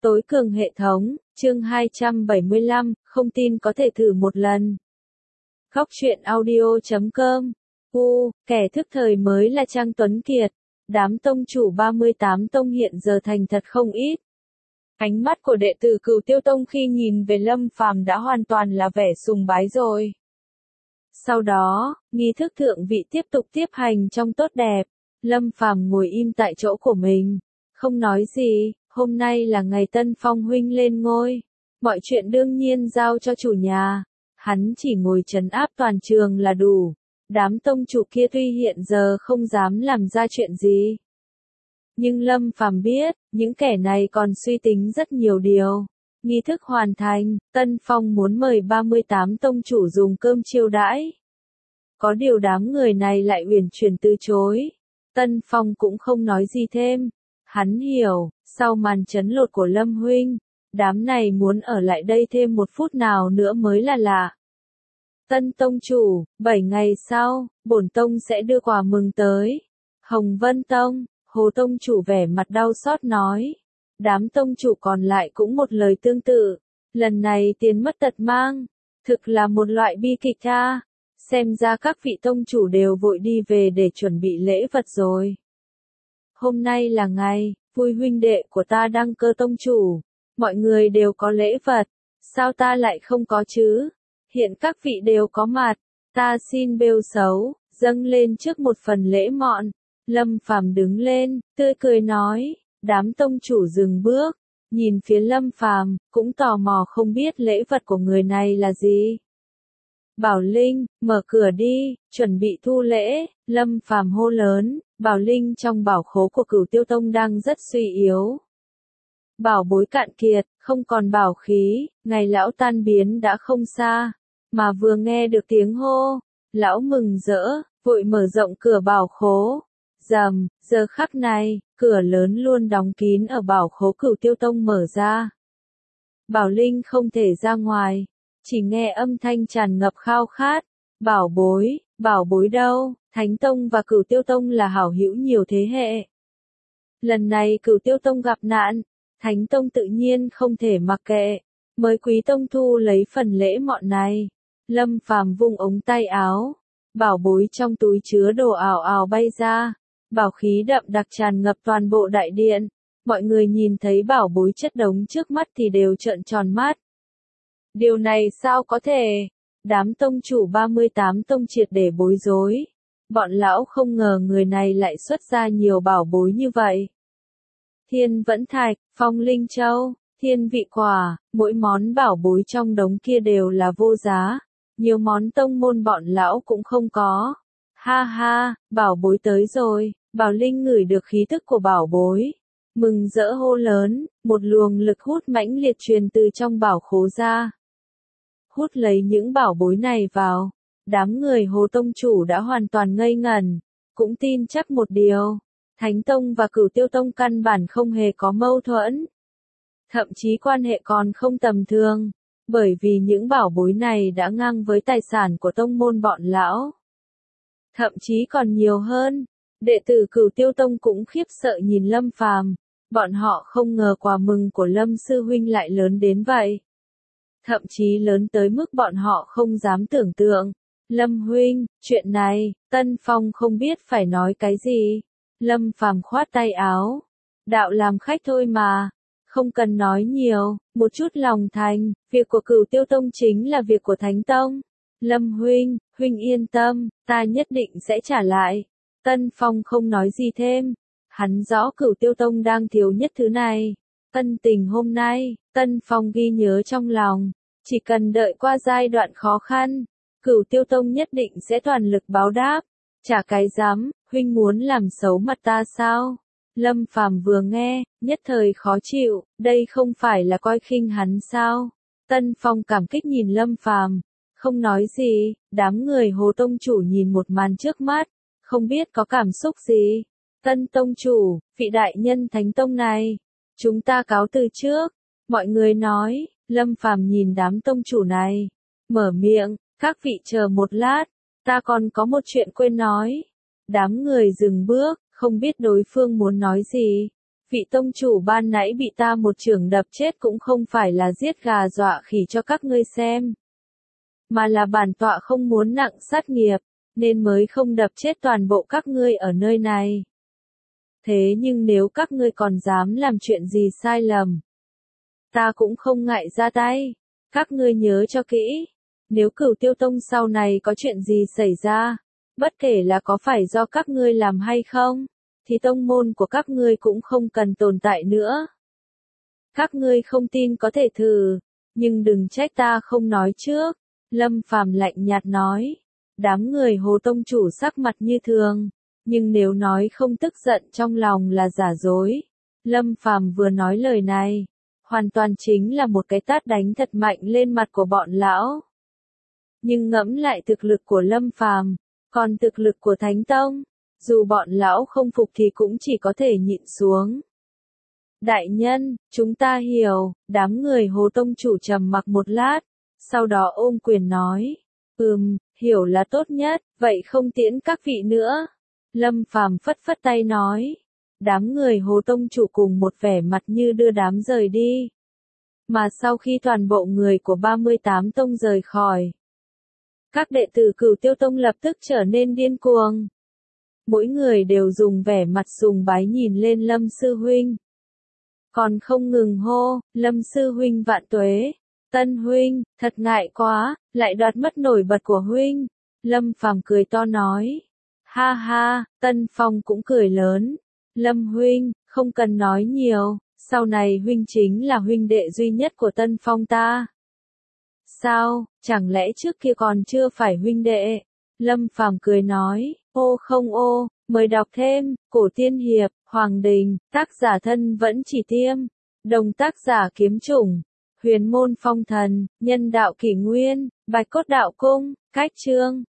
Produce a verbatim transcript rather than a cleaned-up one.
Tối cường hệ thống, chương hai trăm bảy mươi lăm, không tin có thể thử một lần. Góc truyện audio chấm com. U, kẻ thức thời mới là Trang Tuấn Kiệt. Đám tông chủ ba mươi tám tông hiện giờ thành thật không ít. Ánh mắt của đệ tử Cửu Tiêu Tông khi nhìn về Lâm Phàm đã hoàn toàn là vẻ sùng bái rồi. Sau đó, nghi thức thượng vị tiếp tục tiếp hành trong tốt đẹp. Lâm Phàm ngồi im tại chỗ của mình, không nói gì. Hôm nay là ngày Tân Phong huynh lên ngôi, mọi chuyện đương nhiên giao cho chủ nhà, hắn chỉ ngồi trấn áp toàn trường là đủ. Đám tông chủ kia tuy hiện giờ không dám làm ra chuyện gì, nhưng Lâm Phàm biết, những kẻ này còn suy tính rất nhiều điều. Nghi thức hoàn thành, Tân Phong muốn mời ba mươi tám tông chủ dùng cơm chiêu đãi. Có điều đám người này lại uyển chuyển từ chối. Tân Phong cũng không nói gì thêm. Hắn hiểu, sau màn chấn lột của Lâm huynh, đám này muốn ở lại đây thêm một phút nào nữa mới là lạ. Tân tông chủ, bảy ngày sau, bổn tông sẽ đưa quà mừng tới. Hồng Vân Tông, Hồ tông chủ vẻ mặt đau xót nói. Đám tông chủ còn lại cũng một lời tương tự. Lần này tiền mất tật mang, thực là một loại bi kịch a. Xem ra các vị tông chủ đều vội đi về để chuẩn bị lễ vật rồi. Hôm nay là ngày, vui huynh đệ của ta đăng cơ tông chủ. Mọi người đều có lễ vật. Sao ta lại không có chứ? Hiện các vị đều có mặt. Ta xin bêu xấu, dâng lên trước một phần lễ mọn. Lâm Phàm đứng lên, tươi cười nói. Đám tông chủ dừng bước, nhìn phía Lâm Phàm, cũng tò mò không biết lễ vật của người này là gì. Bảo Linh, mở cửa đi, chuẩn bị thu lễ. Lâm Phàm hô lớn. Bảo Linh trong bảo khố của Cửu Tiêu Tông đang rất suy yếu. Bảo bối cạn kiệt, không còn bảo khí, ngày lão tan biến đã không xa. Mà vừa nghe được tiếng hô, lão mừng rỡ, vội mở rộng cửa bảo khố. Rầm, giờ khắc này, cửa lớn luôn đóng kín ở bảo khố Cửu Tiêu Tông mở ra. Bảo Linh không thể ra ngoài, chỉ nghe âm thanh tràn ngập khao khát. Bảo bối, bảo bối đâu? Thánh Tông và Cửu Tiêu Tông là hảo hữu nhiều thế hệ. Lần này Cửu Tiêu Tông gặp nạn, Thánh Tông tự nhiên không thể mặc kệ, mới Quý Tông thu lấy phần lễ mọn này. Lâm Phàm vung ống tay áo, bảo bối trong túi chứa đồ ào ào bay ra, bảo khí đậm đặc tràn ngập toàn bộ đại điện. Mọi người nhìn thấy bảo bối chất đống trước mắt thì đều trợn tròn mắt. Điều này sao có thể? Đám tông chủ ba mươi tám tông triệt để bối rối. Bọn lão không ngờ người này lại xuất ra nhiều bảo bối như vậy. Thiên Vẫn Thạch, Phong Linh Châu, Thiên Vị Quả, mỗi món bảo bối trong đống kia đều là vô giá. Nhiều món tông môn bọn lão cũng không có. Ha ha, bảo bối tới rồi. Bảo Linh ngửi được khí thức của bảo bối, mừng rỡ hô lớn, một luồng lực hút mãnh liệt truyền từ trong bảo khố ra. Hút lấy những bảo bối này vào, đám người Hồ tông chủ đã hoàn toàn ngây ngẩn, cũng tin chắc một điều, Thánh Tông và Cửu Tiêu Tông căn bản không hề có mâu thuẫn. Thậm chí quan hệ còn không tầm thường, bởi vì những bảo bối này đã ngang với tài sản của tông môn bọn lão. Thậm chí còn nhiều hơn. Đệ tử Cửu Tiêu Tông cũng khiếp sợ nhìn Lâm Phàm, bọn họ không ngờ quà mừng của Lâm sư huynh lại lớn đến vậy. Thậm chí lớn tới mức bọn họ không dám tưởng tượng. Lâm huynh, chuyện này, Tân Phong không biết phải nói cái gì. Lâm Phàm khoát tay áo. Đạo làm khách thôi mà, không cần nói nhiều, một chút lòng thành, việc của Cửu Tiêu Tông chính là việc của Thánh Tông. Lâm huynh, huynh yên tâm, ta nhất định sẽ trả lại. Tân Phong không nói gì thêm, hắn rõ Cửu Tiêu Tông đang thiếu nhất thứ này. Ân tình hôm nay, Tân Phong ghi nhớ trong lòng, chỉ cần đợi qua giai đoạn khó khăn, Cửu Tiêu Tông nhất định sẽ toàn lực báo đáp. Chả cái dám, huynh muốn làm xấu mặt ta sao? Lâm Phàm vừa nghe, nhất thời khó chịu, đây không phải là coi khinh hắn sao? Tân Phong cảm kích nhìn Lâm Phàm, không nói gì. Đám người Hồ tông chủ nhìn một màn trước mắt, không biết có cảm xúc gì. Tân tông chủ, vị đại nhân Thánh Tông này, chúng ta cáo từ trước. Mọi người nói. Lâm Phàm nhìn đám tông chủ này, mở miệng, các vị chờ một lát, ta còn có một chuyện quên nói. Đám người dừng bước, không biết đối phương muốn nói gì. vị tông chủ ban nãy bị ta một chưởng đập chết cũng không phải là giết gà dọa khỉ cho các ngươi xem, mà là bản tọa không muốn nặng sát nghiệp, nên mới không đập chết toàn bộ các ngươi ở nơi này. Thế nhưng nếu các ngươi còn dám làm chuyện gì sai lầm, ta cũng không ngại ra tay. Các ngươi nhớ cho kỹ, nếu Cửu Tiêu Tông sau này có chuyện gì xảy ra, bất kể là có phải do các ngươi làm hay không, thì tông môn của các ngươi cũng không cần tồn tại nữa. Các ngươi không tin có thể thử, nhưng đừng trách ta không nói trước. Lâm Phàm lạnh nhạt nói. Đám người Hồ tông chủ sắc mặt như thường, nhưng nếu nói không tức giận trong lòng là giả dối. Lâm Phàm vừa nói lời này, hoàn toàn chính là một cái tát đánh thật mạnh lên mặt của bọn lão. Nhưng ngẫm lại thực lực của Lâm Phàm, còn thực lực của Thánh Tông, dù bọn lão không phục thì cũng chỉ có thể nhịn xuống. Đại nhân, chúng ta hiểu. Đám người Hồ tông chủ trầm mặc một lát, sau đó ôm quyền nói, ừm, hiểu là tốt nhất, vậy không tiễn các vị nữa. Lâm Phàm phất phất tay nói. Đám người Hồ tông chủ cùng một vẻ mặt như đưa đám rời đi. Mà sau khi toàn bộ người của ba mươi tám tông rời khỏi, các đệ tử Cửu Tiêu Tông lập tức trở nên điên cuồng. Mỗi người đều dùng vẻ mặt sùng bái nhìn lên Lâm sư huynh. Còn không ngừng hô, Lâm sư huynh vạn tuế, Tân huynh, thật ngại quá, lại đoạt mất nổi bật của huynh. Lâm Phàm cười to nói. Ha ha, Tân Phong cũng cười lớn. Lâm huynh, không cần nói nhiều, sau này huynh chính là huynh đệ duy nhất của Tân Phong ta. Sao, chẳng lẽ trước kia còn chưa phải huynh đệ? Lâm Phàm cười nói, ô không ô, mời đọc thêm, Cổ Tiên Hiệp, Hoàng Đình, tác giả thân vẫn chỉ tiêm, đồng tác giả kiếm chủng, Huyền Môn Phong Thần, nhân đạo kỷ nguyên, Bạch Cốt Đạo Cung, cách chương.